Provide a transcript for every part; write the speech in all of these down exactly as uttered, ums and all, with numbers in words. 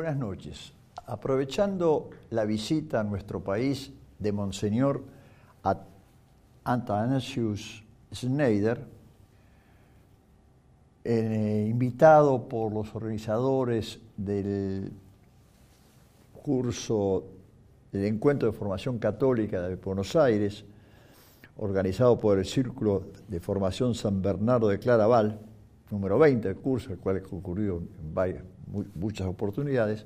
Buenas noches. Aprovechando la visita a nuestro país de Monseñor Athanasius Schneider, eh, invitado por los organizadores del curso del Encuentro de Formación Católica de Buenos Aires, organizado por el Círculo de Formación San Bernardo de Claraval, número veinte del curso, el cual he concurrido en varias, muy, muchas oportunidades,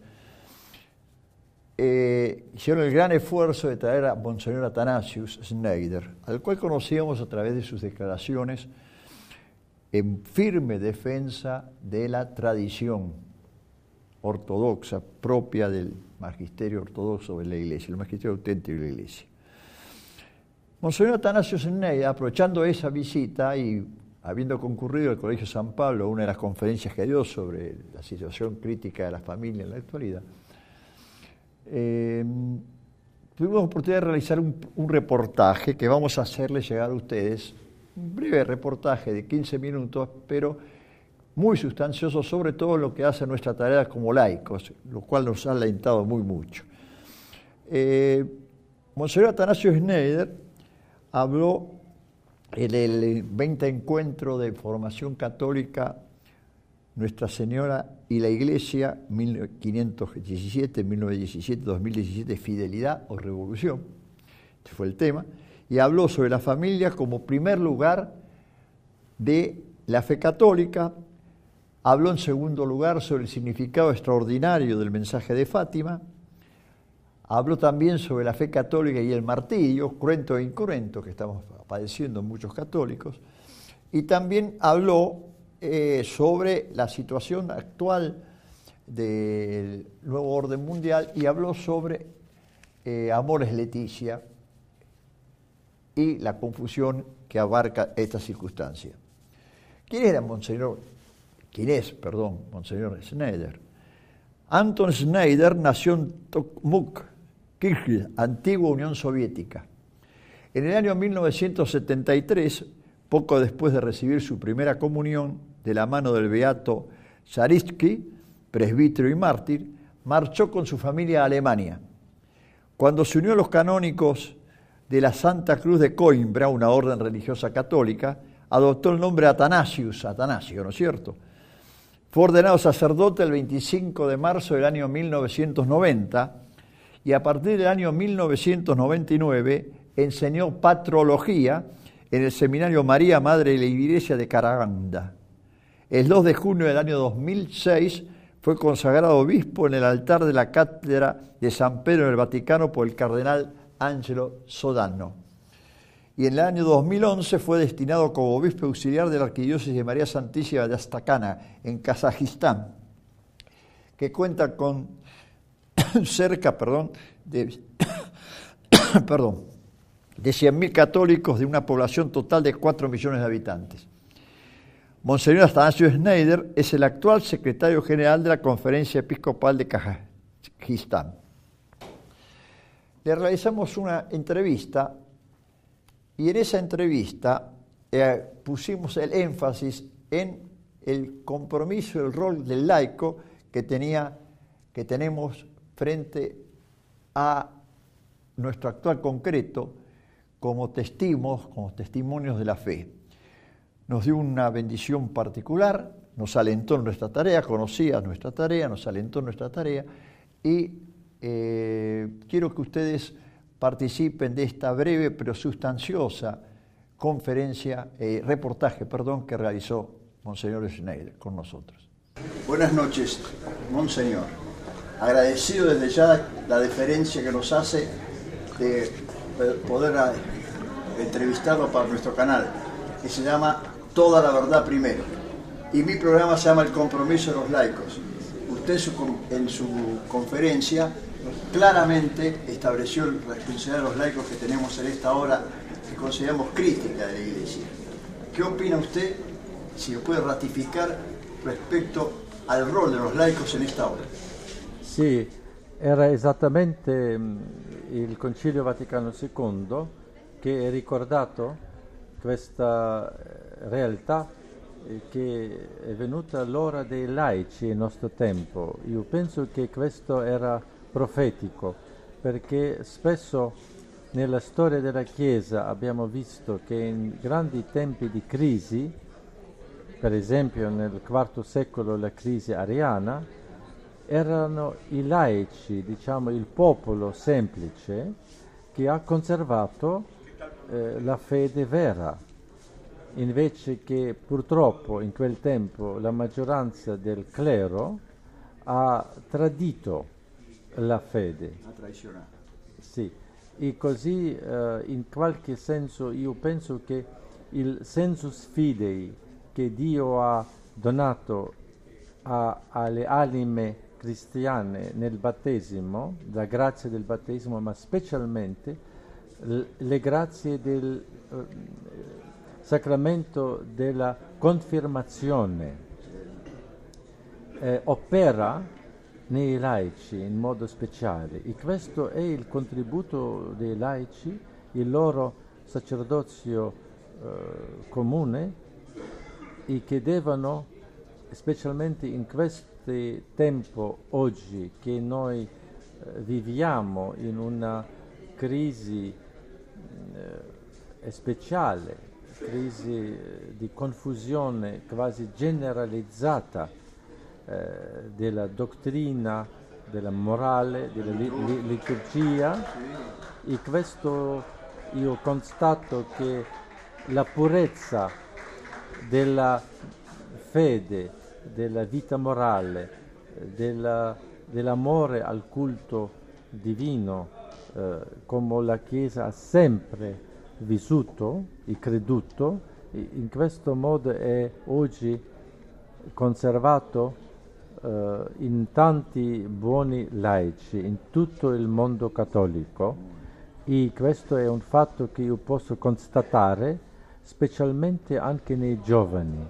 eh, hicieron el gran esfuerzo de traer a Monseñor Athanasius Schneider, al cual conocíamos a través de sus declaraciones en firme defensa de la tradición ortodoxa propia del magisterio ortodoxo de la Iglesia, el magisterio auténtico de la Iglesia. Monseñor Athanasius Schneider, aprovechando esa visita y habiendo concurrido al Colegio San Pablo a una de las conferencias que dio sobre la situación crítica de la familia en la actualidad, eh, tuvimos la oportunidad de realizar un, un reportaje que vamos a hacerle llegar a ustedes, un breve reportaje de quince minutos, pero muy sustancioso, sobre todo lo que hace nuestra tarea como laicos, lo cual nos ha alentado muy mucho. Eh, Monseñor Athanasius Schneider habló en el veinte Encuentro de Formación Católica Nuestra Señora y la Iglesia, mil quinientos diecisiete, mil novecientos diecisiete, dos mil diecisiete, Fidelidad o Revolución, este fue el tema, y habló sobre la familia como primer lugar de la fe católica. Habló en segundo lugar sobre el significado extraordinario del mensaje de Fátima. Habló también sobre la fe católica y el martirio, cruento e incruento, que estamos padeciendo muchos católicos. Y también habló eh, sobre la situación actual del nuevo orden mundial y habló sobre eh, Amores Leticia y la confusión que abarca esta circunstancia. ¿Quién era Monseñor? ¿Quién es, perdón, Monseñor Schneider? Anton Schneider nació en Tokmuk, Kirgiz, antigua Unión Soviética. En el año mil novecientos setenta y tres, poco después de recibir su primera comunión de la mano del beato Zaritsky, presbítero y mártir, marchó con su familia a Alemania. Cuando se unió a los canónicos de la Santa Cruz de Coimbra, una orden religiosa católica, adoptó el nombre Athanasius, Atanasio, ¿no es cierto? Fue ordenado sacerdote el veinticinco de marzo del año mil novecientos noventa y a partir del año mil novecientos noventa y nueve enseñó patrología en el Seminario María Madre de la Iglesia de Karaganda. El dos de junio del año dos mil seis fue consagrado obispo en el altar de la Cátedra de San Pedro en el Vaticano por el cardenal Angelo Sodano. Y en el año dos mil once fue destinado como obispo auxiliar de la Arquidiócesis de María Santísima de Astrakhan, en Kazajistán, que cuenta con cerca perdón, de, perdón, de cien mil católicos de una población total de cuatro millones de habitantes. Monseñor Athanasius Schneider es el actual secretario general de la Conferencia Episcopal de Kazajistán. Le realizamos una entrevista y en esa entrevista eh, pusimos el énfasis en el compromiso y el rol del laico que, tenía, que tenemos frente a nuestro actual concreto como testigos, como testimonios de la fe. Nos dio una bendición particular, nos alentó en nuestra tarea, conocía nuestra tarea, nos alentó en nuestra tarea y eh, quiero que ustedes participen de esta breve pero sustanciosa conferencia, eh, reportaje, perdón, que realizó Monseñor Schneider con nosotros. Buenas noches, Monseñor. Agradecido desde ya la deferencia que nos hace de poder entrevistarlo para nuestro canal, que se llama Toda la Verdad Primero. Y mi programa se llama El Compromiso de los Laicos. Usted en su, en su conferencia claramente estableció la responsabilidad de los laicos que tenemos en esta hora que consideramos crítica de la Iglesia. ¿Qué opina usted, si lo puede ratificar, respecto al rol de los laicos en esta hora? Sì, era esattamente il Concilio Vaticano secondo che ha ricordato questa realtà eh, che è venuta l'ora dei laici nel nostro tempo. Io penso che questo era profetico, perché spesso nella storia della Chiesa abbiamo visto che in grandi tempi di crisi, per esempio nel quarto secolo la crisi ariana, erano i laici, diciamo il popolo semplice, che ha conservato eh, la fede vera, invece che purtroppo in quel tempo la maggioranza del clero ha tradito la fede. Ha traicionato. Sì, e così eh, in qualche senso io penso che il sensus fidei che Dio ha donato a, alle anime cristiane nel battesimo, la grazia del battesimo, ma specialmente l- le grazie del eh, sacramento della confermazione, eh, opera nei laici in modo speciale, e questo è il contributo dei laici, il loro sacerdozio eh, comune, e che devono, specialmente in questo tempo oggi che noi eh, viviamo in una crisi eh, speciale, crisi eh, di confusione quasi generalizzata eh, della dottrina, della morale, della li- li- liturgia, e questo io constato che la purezza della fede, della vita morale, della, dell'amore al culto divino, eh, come la Chiesa ha sempre vissuto e creduto, in questo modo è oggi conservato eh, in tanti buoni laici in tutto il mondo cattolico, e questo è un fatto che io posso constatare specialmente anche nei giovani.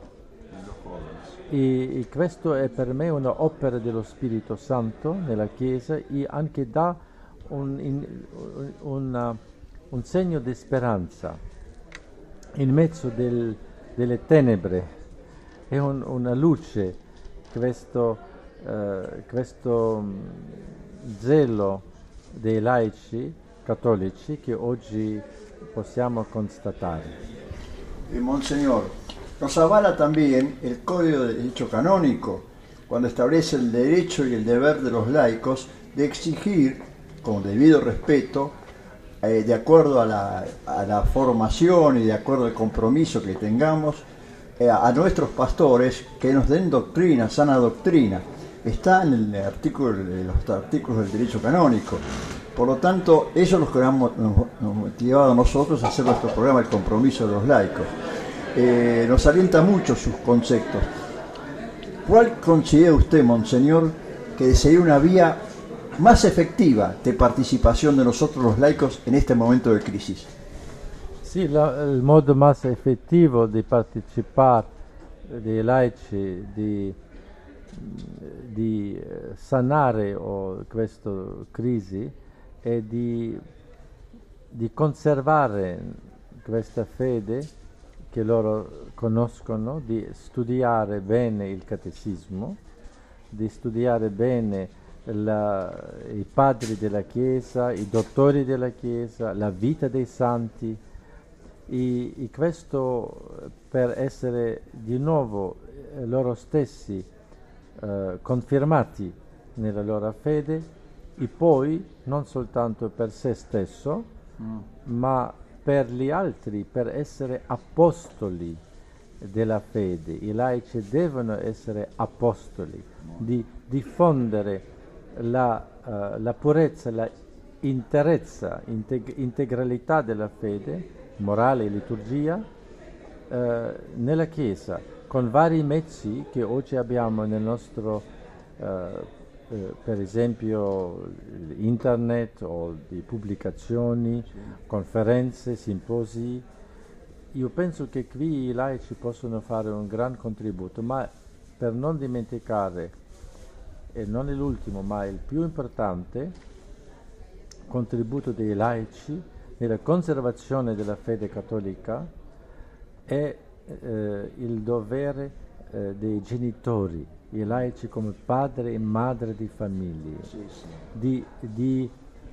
E, e questo è per me un'opera dello Spirito Santo nella Chiesa, e anche dà un, in, una, un segno di speranza in mezzo del, delle tenebre. È un, una luce questo, eh, questo zelo dei laici cattolici che oggi possiamo constatare. Eh, Monseñor, nos avala también el Código de Derecho Canónico, cuando establece el derecho y el deber de los laicos de exigir, con debido respeto, eh, de acuerdo a la, a la formación y de acuerdo al compromiso que tengamos, eh, a nuestros pastores que nos den doctrina, sana doctrina. Está en el artículo, los artículos del derecho canónico. Por lo tanto, eso es lo que nos, nos, nos motivado a nosotros a hacer nuestro programa El Compromiso de los Laicos. Eh, nos alienta mucho sus conceptos. ¿Cuál considera usted, Monseñor, que sería una vía más efectiva de participación de nosotros los laicos en este momento de crisis? Sì, la, il modo más effettivo di partecipare dei laici, di, di sanare oh, questa crisi, è di, di conservare questa fede che loro conoscono, di studiare bene il catechismo, di studiare bene la, i padri della Chiesa, i dottori della Chiesa, la vita dei santi, e, e questo per essere di nuovo eh, loro stessi eh, confermati nella loro fede, e poi non soltanto per se stesso, mm. ma per gli altri, per essere apostoli della fede. I laici devono essere apostoli, mm. di diffondere la, uh, la purezza, la interezza, integ- integralità della fede, morale e liturgia, uh, nella Chiesa, con vari mezzi che oggi abbiamo nel nostro uh, Eh, per esempio internet o di pubblicazioni, sì. conferenze, simposi. Io penso che qui i laici possono fare un gran contributo, ma per non dimenticare, e non è l'ultimo ma il più importante contributo dei laici nella conservazione della fede cattolica è eh, il dovere eh, dei genitori, i laici come padre e madre di famiglie, Sì, sì. di, di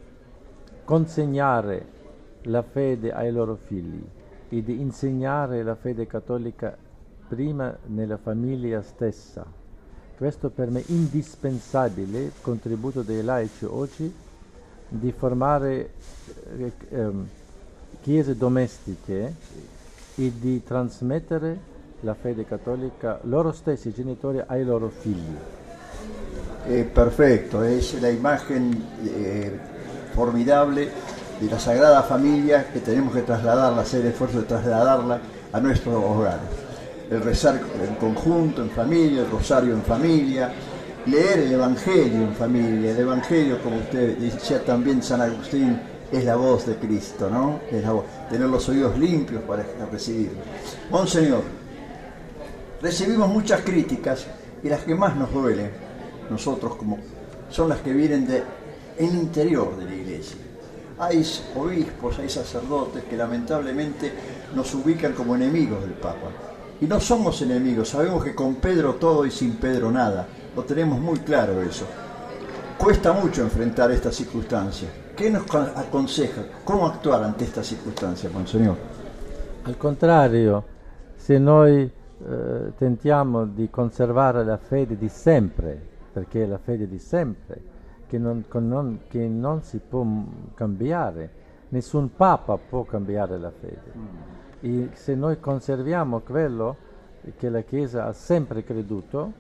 consegnare la fede ai loro figli e di insegnare la fede cattolica prima nella famiglia stessa. Questo per me è indispensabile, il contributo dei laici oggi, di formare eh, ehm, chiese domestiche e di trasmettere la fede cattolica loro stessi, i genitori, ai loro figli. Eh, perfecto, es la imagen eh, formidable de la Sagrada Familia que tenemos que trasladarla, hacer el esfuerzo de trasladarla a nuestros hogares. El rezar en conjunto, en familia, el rosario en familia, leer el Evangelio en familia. El Evangelio, como usted decía también San Agustín, es la voz de Cristo, ¿no? Es la voz. Tener los oídos limpios para recibirlo. Monseñor, recibimos muchas críticas y las que más nos duelen, nosotros como, son las que vienen del interior de la Iglesia. Hay obispos, hay sacerdotes que lamentablemente nos ubican como enemigos del Papa. Y no somos enemigos, sabemos que con Pedro todo y sin Pedro nada. Lo tenemos muy claro eso. Cuesta mucho enfrentar estas circunstancias. ¿Qué nos aconseja? ¿Cómo actuar ante estas circunstancias, Monseñor? Al contrario, se noi eh, tentiamo di conservare la fede di sempre, perché è la fede di sempre, che non, con non, che non si può cambiare, nessun Papa può cambiare la fede. Mm. E se noi conserviamo quello che la Chiesa ha sempre creduto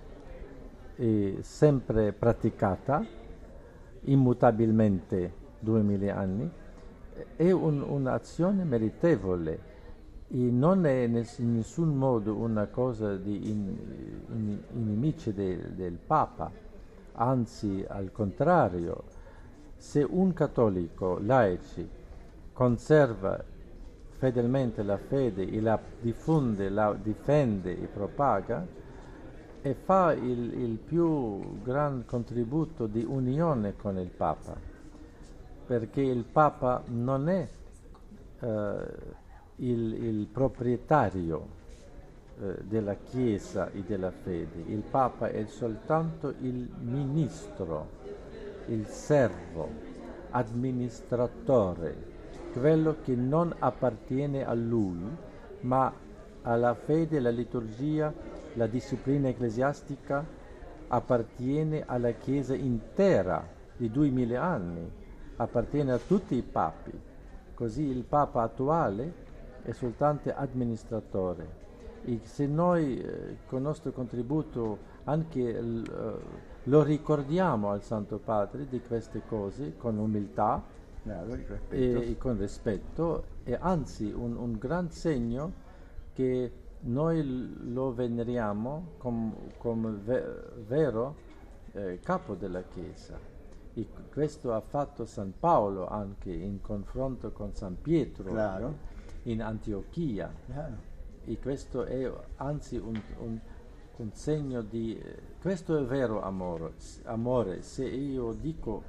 e sempre praticata, immutabilmente duemila anni, è un, un'azione meritevole e non è in nessun modo una cosa di in, in, inimici del, del Papa, anzi al contrario, se un cattolico laici conserva fedelmente la fede e la diffonde, la difende e propaga e fa il, il più gran contributo di unione con il Papa, perché il Papa non è eh, il, il proprietario eh, della Chiesa e della fede, il Papa è soltanto il ministro, il servo, amministratore, quello che non appartiene a lui, ma alla fede, alla liturgia, la disciplina ecclesiastica appartiene alla Chiesa intera di duemila anni, appartiene a tutti i papi. Così il Papa attuale è soltanto amministratore. E se noi eh, con il nostro contributo anche l, uh, lo ricordiamo al Santo Padre di queste cose con umiltà, Claro, e, e con rispetto, e anzi un, un gran segno che noi lo veneriamo come com ve vero eh, capo della Chiesa. E questo ha fatto San Paolo anche in confronto con San Pietro, claro, in Antiochia. Claro. E questo è anzi un, un, un segno di... Eh, questo è vero amore, amore. Se io dico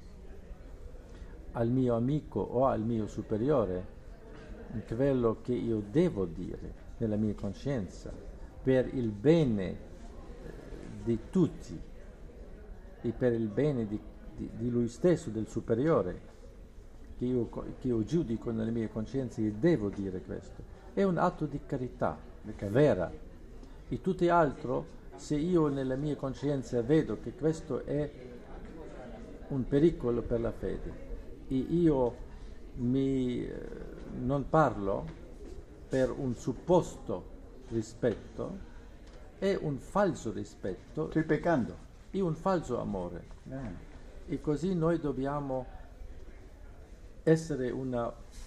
al mio amico o al mio superiore quello che io devo dire nella mia coscienza per il bene eh, di tutti e per il bene di, di, di lui stesso, del superiore, che io, che io giudico nella mia coscienza e devo dire questo, è un atto di carità vera. E tutti altro, se io nella mia coscienza vedo che questo è un pericolo per la fede e io mi, eh, non parlo per un supposto rispetto, è un falso rispetto, Estoy pecando. e un falso amore. Eh. E così noi dobbiamo essere una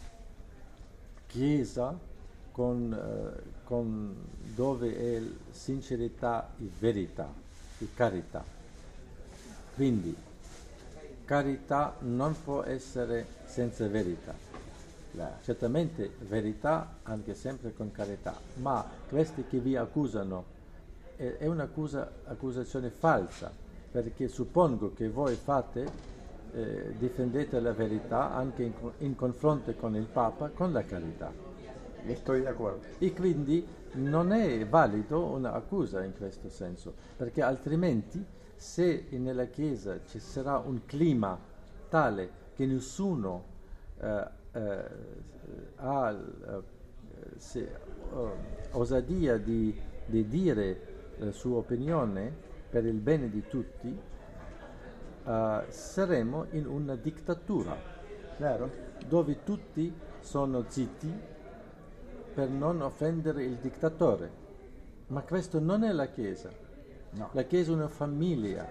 Chiesa con, eh, con dove è sincerità e verità e carità. Quindi carità non può essere senza verità. La, certamente verità anche sempre con carità, ma questi che vi accusano è, è un'accusazione falsa, perché suppongo che voi fate, eh, difendete la verità anche in, in confronto con il Papa con la carità. Estoy de acuerdo. E quindi non è valido un'accusa in questo senso, perché altrimenti se nella Chiesa ci sarà un clima tale che nessuno eh, eh, ha eh, se, uh, osadia di, di dire la sua opinione per il bene di tutti, uh, saremo in una dittatura, Claro. dove tutti sono zitti per non offendere il dittatore. Ma questo non è la Chiesa. No. La Chiesa è una famiglia.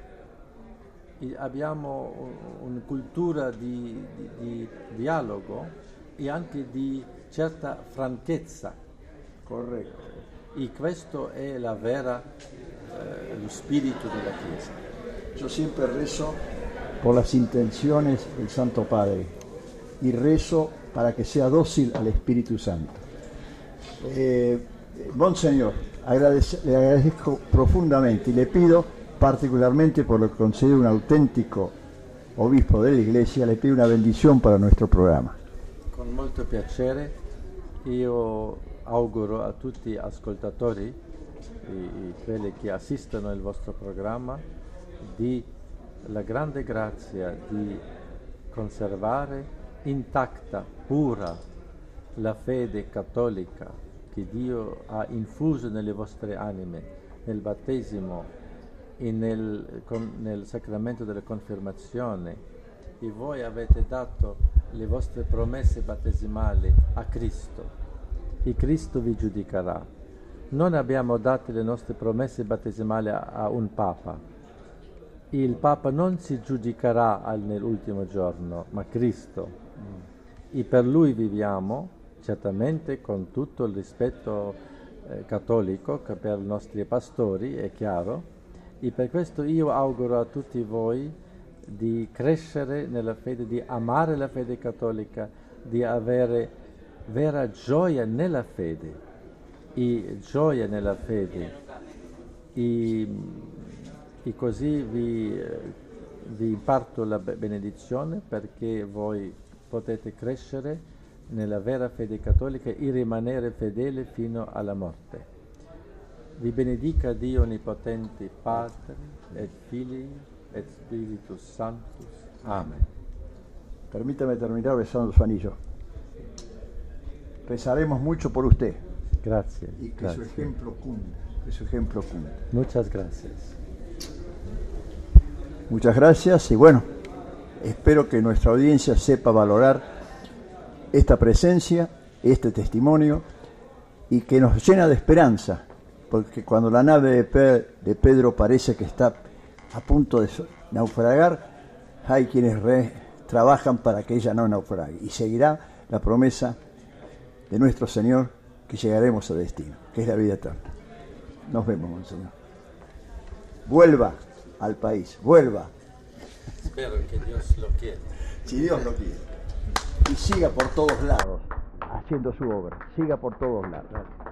E abbiamo una cultura di, di, di dialogo e anche di certa franchezza. Correcto. E questo è la vera, eh, lo spirito della Chiesa. Yo siempre rezo por las intenciones del Santo Padre y rezo para que sea dócil al Espíritu Santo. Eh, Monseñor, agradece, le agradezco profundamente y le pido particularmente por lo que considero un auténtico obispo de la Iglesia, le pido una bendición para nuestro programa. Con molto piacere io auguro a tutti gli ascoltatori e quelli che assistono al vostro programma di la grande grazia di conservare intatta, pura la fede cattolica che Dio ha infuso nelle vostre anime nel battesimo e nel, con, nel sacramento della confermazione, e voi avete dato le vostre promesse battesimali a Cristo e Cristo vi giudicherà. Non abbiamo dato le nostre promesse battesimali a, a un Papa e il Papa non si giudicherà al, nell'ultimo giorno, ma Cristo. Mm. E per Lui viviamo, certamente con tutto il rispetto eh, cattolico che per i nostri pastori, è chiaro, e per questo io auguro a tutti voi di crescere nella fede, di amare la fede cattolica, di avere vera gioia nella fede, e gioia nella fede, e, e così vi, vi imparto la benedizione perché voi potete crescere nella vera fede cattolica e rimanere fedele fino alla morte. Vi benedica Dio Onnipotente, Padre, et Filii, et Spiritus Sanctus. Amén. Permítame terminar besando su anillo. Rezaremos mucho por usted. Gracias. Y que gracias. su ejemplo cunda, que su ejemplo cunda. Muchas gracias. Muchas gracias y bueno, espero que nuestra audiencia sepa valorar esta presencia, este testimonio y que nos llena de esperanza, porque cuando la nave de, Pe- de Pedro parece que está a punto de naufragar, hay quienes re- trabajan para que ella no naufrague y seguirá la promesa de nuestro Señor que llegaremos a destino, que es la vida eterna. Nos vemos, Monseñor. Vuelva al país, vuelva. Espero que Dios lo quiera. Si Dios lo quiere. Y siga por todos lados haciendo su obra. Siga por todos lados.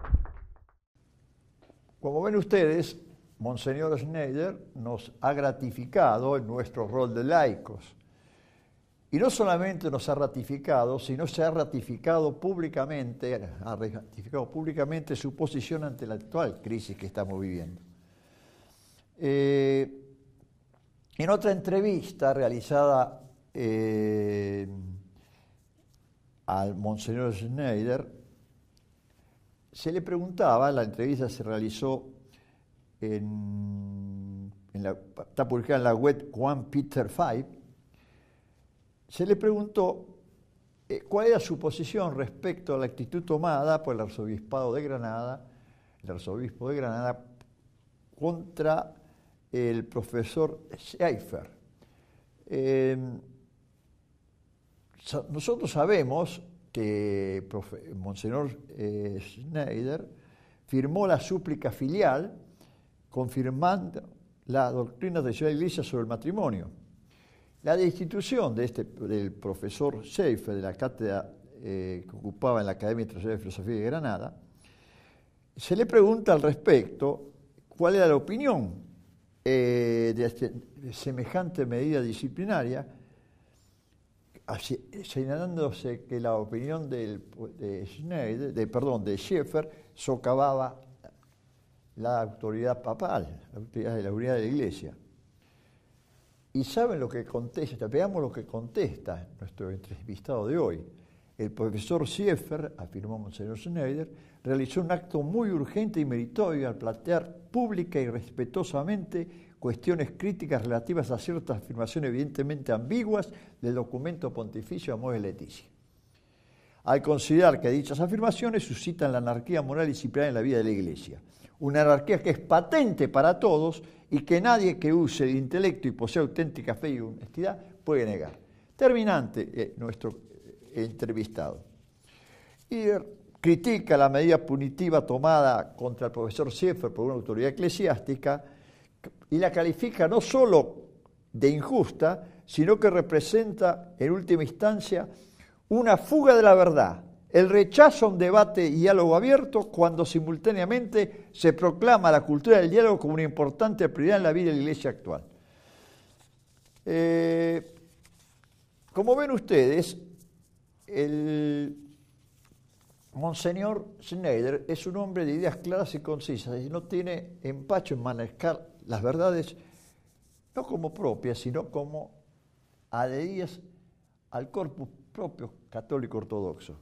Como ven ustedes, Monseñor Schneider nos ha gratificado en nuestro rol de laicos. Y no solamente nos ha ratificado, sino se ha ratificado públicamente, ha ratificado públicamente su posición ante la actual crisis que estamos viviendo. Eh, en otra entrevista realizada eh, al Monseñor Schneider, se le preguntaba, la entrevista se realizó en, en la, está publicada en la web Juan Peter Five, se le preguntó eh, cuál era su posición respecto a la actitud tomada por el arzobispado de Granada, el arzobispo de Granada, contra el profesor Schaeffer. Eh, nosotros sabemos que profe, Monseñor eh, Schneider firmó la súplica filial confirmando la doctrina de la Iglesia sobre el matrimonio. La destitución de este, del profesor Schaeffer de la cátedra eh, que ocupaba en la Academia Internacional de Filosofía de Granada, se le pregunta al respecto cuál era la opinión eh, de, este, de semejante medida disciplinaria así, señalándose que la opinión del, de Schneider, de, perdón, de Schaeffer socavaba la autoridad papal, la autoridad de la unidad de la Iglesia. Y saben lo que contesta, veamos lo que contesta nuestro entrevistado de hoy. El profesor Schaeffer, afirmó Monseñor Schneider, realizó un acto muy urgente y meritorio al plantear pública y respetuosamente cuestiones críticas relativas a ciertas afirmaciones evidentemente ambiguas del documento pontificio Amoris Laetitia. Al considerar que dichas afirmaciones suscitan la anarquía moral y disciplinaria en la vida de la Iglesia, una anarquía que es patente para todos y que nadie que use el intelecto y posea auténtica fe y honestidad puede negar. Terminante eh, nuestro entrevistado. Y critica la medida punitiva tomada contra el profesor Schaeffer por una autoridad eclesiástica y la califica no solo de injusta, sino que representa en última instancia una fuga de la verdad, el rechazo a un debate y diálogo abierto cuando simultáneamente se proclama la cultura del diálogo como una importante prioridad en la vida de la Iglesia actual. Eh, como ven ustedes, el Monseñor Schneider es un hombre de ideas claras y concisas y no tiene empacho en manejar las verdades no como propias, sino como adheridas al corpus propio católico ortodoxo.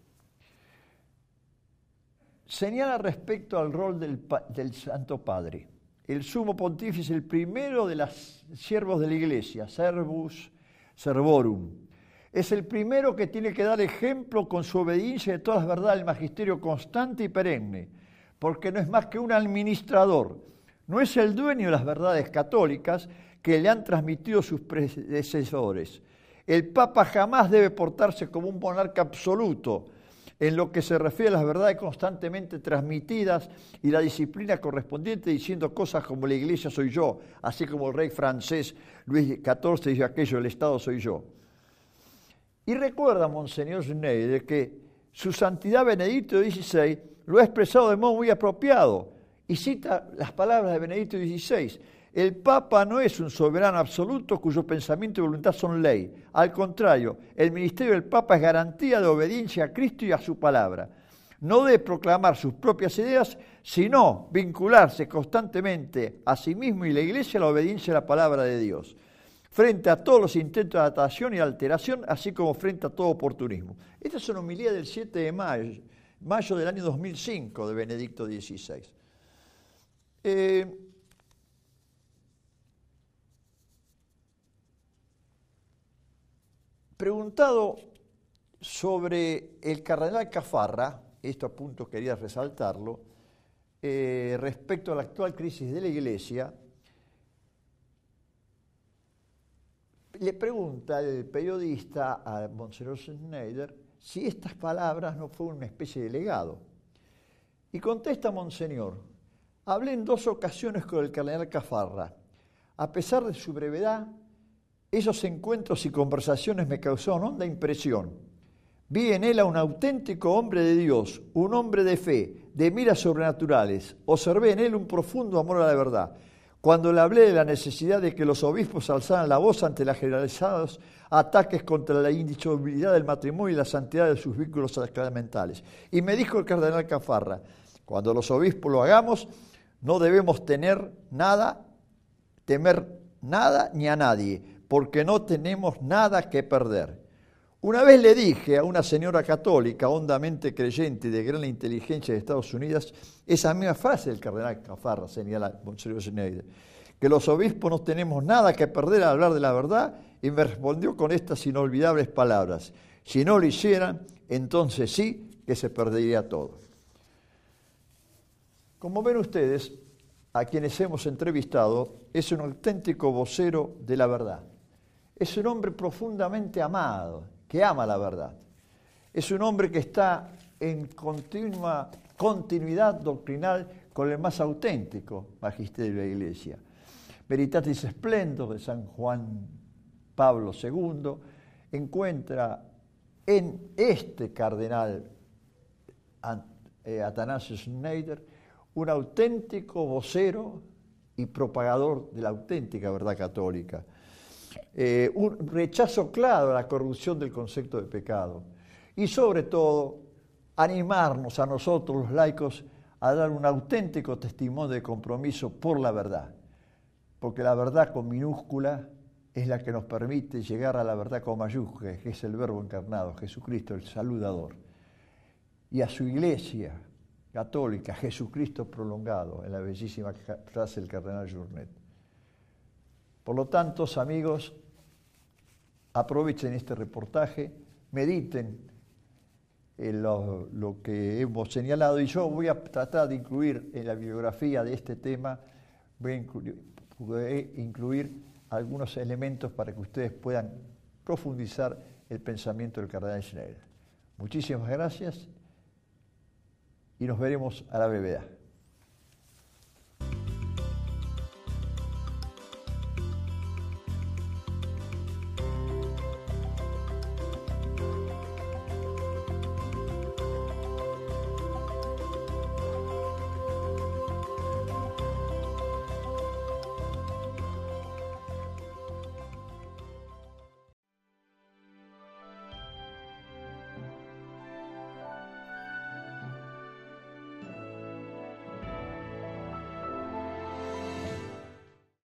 Señala respecto al rol del, del Santo Padre. El sumo pontífice es el primero de los siervos de la Iglesia, servus servorum. Es el primero que tiene que dar ejemplo con su obediencia de todas las verdades del magisterio constante y perenne, porque no es más que un administrador, no es el dueño de las verdades católicas que le han transmitido sus predecesores. El Papa jamás debe portarse como un monarca absoluto en lo que se refiere a las verdades constantemente transmitidas y la disciplina correspondiente, diciendo cosas como la Iglesia soy yo, así como el rey francés Luis catorce dice aquello, el Estado soy yo. Y recuerda Monseñor Schneider que su santidad Benedicto dieciséis lo ha expresado de modo muy apropiado y cita las palabras de Benedicto dieciséis. El Papa no es un soberano absoluto cuyo pensamiento y voluntad son ley. Al contrario, el ministerio del Papa es garantía de obediencia a Cristo y a su palabra. No debe proclamar sus propias ideas, sino vincularse constantemente a sí mismo y la Iglesia a la obediencia a la palabra de Dios, frente a todos los intentos de adaptación y alteración, así como frente a todo oportunismo. Esta es una homilía del siete de mayo, mayo del año dos mil cinco de Benedicto dieciséis. Eh, preguntado sobre el cardenal Caffarra, esto a punto quería resaltarlo, eh, respecto a la actual crisis de la Iglesia, le pregunta el periodista a Monseñor Schneider si estas palabras no fueron una especie de legado. Y contesta Monseñor, hablé en dos ocasiones con el cardenal Caffarra. A pesar de su brevedad, esos encuentros y conversaciones me causaron honda impresión. Vi en él a un auténtico hombre de Dios, un hombre de fe, de miras sobrenaturales. Observé en él un profundo amor a la verdad. Cuando le hablé de la necesidad de que los obispos alzaran la voz ante los generalizados ataques contra la indisolubilidad del matrimonio y la santidad de sus vínculos sacramentales. Y me dijo el cardenal Caffarra, cuando los obispos lo hagamos, no debemos tener nada, temer nada ni a nadie, porque no tenemos nada que perder. Una vez le dije a una señora católica, hondamente creyente y de gran inteligencia de Estados Unidos, esa misma frase del cardenal Caffarra, señala Monseñor Schneider, que los obispos no tenemos nada que perder al hablar de la verdad, y me respondió con estas inolvidables palabras, si no lo hicieran, entonces sí que se perdería todo. Como ven ustedes, a quienes hemos entrevistado, es un auténtico vocero de la verdad. Es un hombre profundamente amado, que ama la verdad. Es un hombre que está en continua continuidad doctrinal con el más auténtico magisterio de la Iglesia. Veritatis Splendor de San Juan Pablo segundo encuentra en este cardenal Athanasius Schneider un auténtico vocero y propagador de la auténtica verdad católica. eh, un rechazo claro a la corrupción del concepto de pecado y sobre todo animarnos a nosotros los laicos a dar un auténtico testimonio de compromiso por la verdad, porque la verdad con minúscula es la que nos permite llegar a la verdad con mayúscula, que es el Verbo encarnado, Jesucristo el saludador, y a su iglesia católica, Jesucristo prolongado, en la bellísima frase del cardenal Journet. Por lo tanto, amigos, aprovechen este reportaje, mediten en lo, lo que hemos señalado, y yo voy a tratar de incluir en la bibliografía de este tema, voy a incluir, voy a incluir algunos elementos para que ustedes puedan profundizar el pensamiento del cardenal Schneider. Muchísimas gracias y nos veremos a la brevedad.